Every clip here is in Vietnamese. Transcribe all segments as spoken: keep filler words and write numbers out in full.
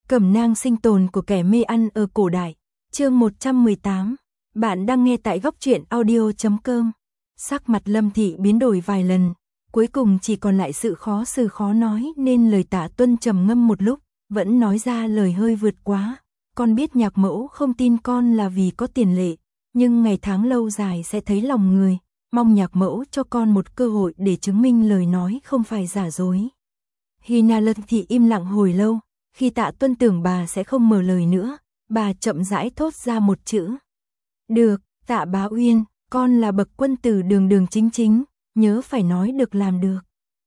Cẩm nang sinh tồn của kẻ mê ăn ở cổ đại. Chương một trăm mười tám. Bạn đang nghe tại góc truyện audio chấm com. Sắc mặt Lâm Thị biến đổi vài lần, cuối cùng chỉ còn lại sự khó xử khó nói nên lời Tạ Tuân trầm ngâm một lúc, vẫn nói ra lời hơi vượt quá. Con biết nhạc mẫu không tin con là vì có tiền lệ, nhưng ngày tháng lâu dài sẽ thấy lòng người, mong nhạc mẫu cho con một cơ hội để chứng minh lời nói không phải giả dối. Hina Lâm Thị im lặng hồi lâu, khi Tạ Tuân tưởng bà sẽ không mở lời nữa, bà chậm rãi thốt ra một chữ. Được, Tạ Bá Uyên, con là bậc quân tử đường đường chính chính, nhớ phải nói được làm được.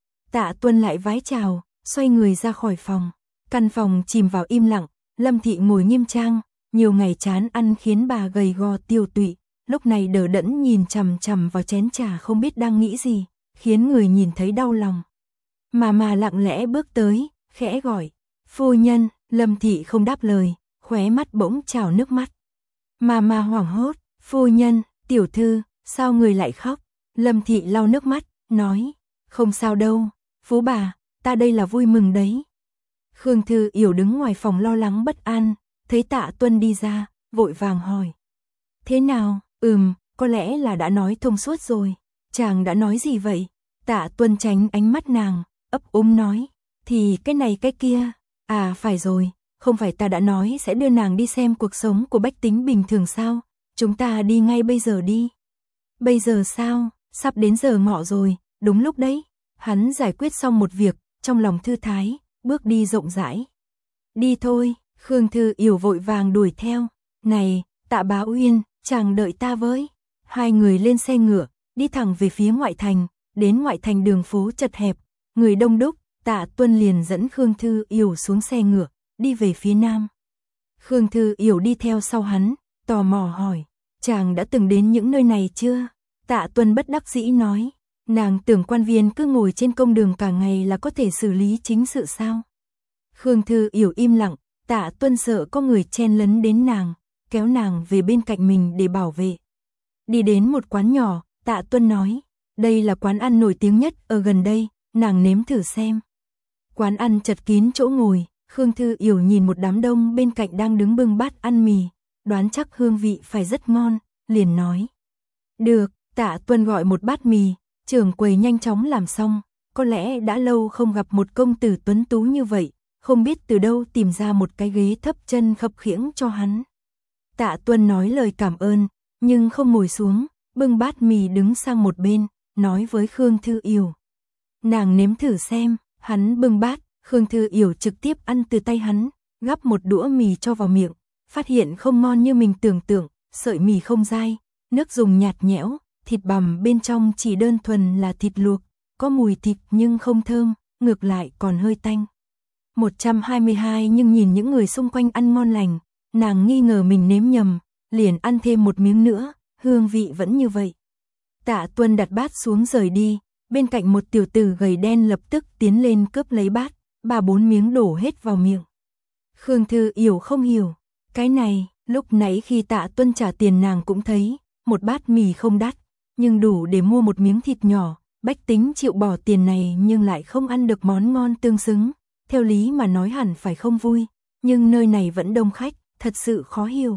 Tạ Tuân lại vái chào, xoay người ra khỏi phòng. Căn phòng chìm vào im lặng, Lâm Thị ngồi nghiêm trang, nhiều ngày chán ăn khiến bà gầy gò tiêu tụy, lúc này đờ đẫn nhìn chằm chằm vào chén trà không biết đang nghĩ gì, khiến người nhìn thấy đau lòng. Mà mà lặng lẽ bước tới, khẽ gọi, phu nhân. Lâm Thị không đáp lời, khóe mắt bỗng trào nước mắt. Mà mà hoảng hốt, phu nhân, tiểu thư, sao người lại khóc? Lâm Thị lau nước mắt, nói, không sao đâu, phú bà, ta đây là vui mừng đấy. Khương Thư Yểu đứng ngoài phòng lo lắng bất an, thấy Tạ Tuân đi ra, vội vàng hỏi. Thế nào? Ừm, có lẽ là đã nói thông suốt rồi. Chàng đã nói gì vậy? Tạ Tuân tránh ánh mắt nàng, ấp úng nói, thì cái này cái kia. À phải rồi, không phải ta đã nói sẽ đưa nàng đi xem cuộc sống của bách tính bình thường sao? Chúng ta đi ngay bây giờ đi. Bây giờ sao? Sắp đến giờ ngọ rồi, đúng lúc đấy. Hắn giải quyết xong một việc, trong lòng thư thái, bước đi rộng rãi. Đi thôi, Khương Thư Yểu vội vàng đuổi theo. Này, Tạ Bá Uyên, chàng đợi ta với. Hai người lên xe ngựa, đi thẳng về phía ngoại thành, đến ngoại thành đường phố chật hẹp, người đông đúc. Tạ Tuân liền dẫn Khương Thư Yểu xuống xe ngựa, đi về phía nam. Khương Thư Yểu đi theo sau hắn, tò mò hỏi, chàng đã từng đến những nơi này chưa? Tạ Tuân bất đắc dĩ nói, nàng tưởng quan viên cứ ngồi trên công đường cả ngày là có thể xử lý chính sự sao? Khương Thư Yểu im lặng, Tạ Tuân sợ có người chen lấn đến nàng, kéo nàng về bên cạnh mình để bảo vệ. Đi đến một quán nhỏ, Tạ Tuân nói, đây là quán ăn nổi tiếng nhất ở gần đây, nàng nếm thử xem. Quán ăn chật kín chỗ ngồi, Khương Thư Yểu nhìn một đám đông bên cạnh đang đứng bưng bát ăn mì, đoán chắc hương vị phải rất ngon, liền nói. Được, Tạ Tuân gọi một bát mì, trưởng quầy nhanh chóng làm xong, có lẽ đã lâu không gặp một công tử tuấn tú như vậy, không biết từ đâu tìm ra một cái ghế thấp chân khập khiễng cho hắn. Tạ Tuân nói lời cảm ơn, nhưng không ngồi xuống, bưng bát mì đứng sang một bên, nói với Khương Thư Yểu. Nàng nếm thử xem. Hắn bưng bát, Khương Thư Yểu trực tiếp ăn từ tay hắn, gắp một đũa mì cho vào miệng, phát hiện không ngon như mình tưởng tượng, sợi mì không dai, nước dùng nhạt nhẽo, thịt bằm bên trong chỉ đơn thuần là thịt luộc, có mùi thịt nhưng không thơm, ngược lại còn hơi tanh. một trăm hai mươi hai nhưng nhìn những người xung quanh ăn ngon lành, nàng nghi ngờ mình nếm nhầm, liền ăn thêm một miếng nữa, hương vị vẫn như vậy. Tạ Tuân đặt bát xuống rời đi. Bên cạnh một tiểu tử gầy đen lập tức tiến lên cướp lấy bát, ba bốn miếng đổ hết vào miệng. Khương Thư Yểu không hiểu, cái này, lúc nãy khi Tạ Tuân trả tiền nàng cũng thấy, một bát mì không đắt, nhưng đủ để mua một miếng thịt nhỏ, bách tính chịu bỏ tiền này nhưng lại không ăn được món ngon tương xứng, theo lý mà nói hẳn phải không vui, nhưng nơi này vẫn đông khách, thật sự khó hiểu.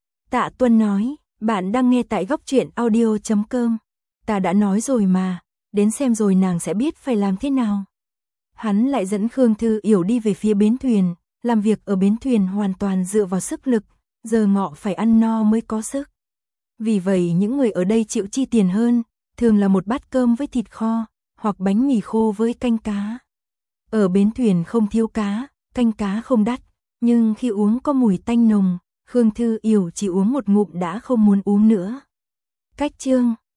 Tạ Tuân nói, bạn đang nghe tại góc truyện audio chấm com, ta đã nói rồi mà. Đến xem rồi nàng sẽ biết phải làm thế nào. Hắn lại dẫn Khương Thư Yểu đi về phía bến thuyền, làm việc ở bến thuyền hoàn toàn dựa vào sức lực, giờ ngọ phải ăn no mới có sức. Vì vậy những người ở đây chịu chi tiền hơn, thường là một bát cơm với thịt kho, hoặc bánh mì khô với canh cá. Ở bến thuyền không thiếu cá, canh cá không đắt, nhưng khi uống có mùi tanh nồng, Khương Thư Yểu chỉ uống một ngụm đã không muốn uống nữa. Cách chương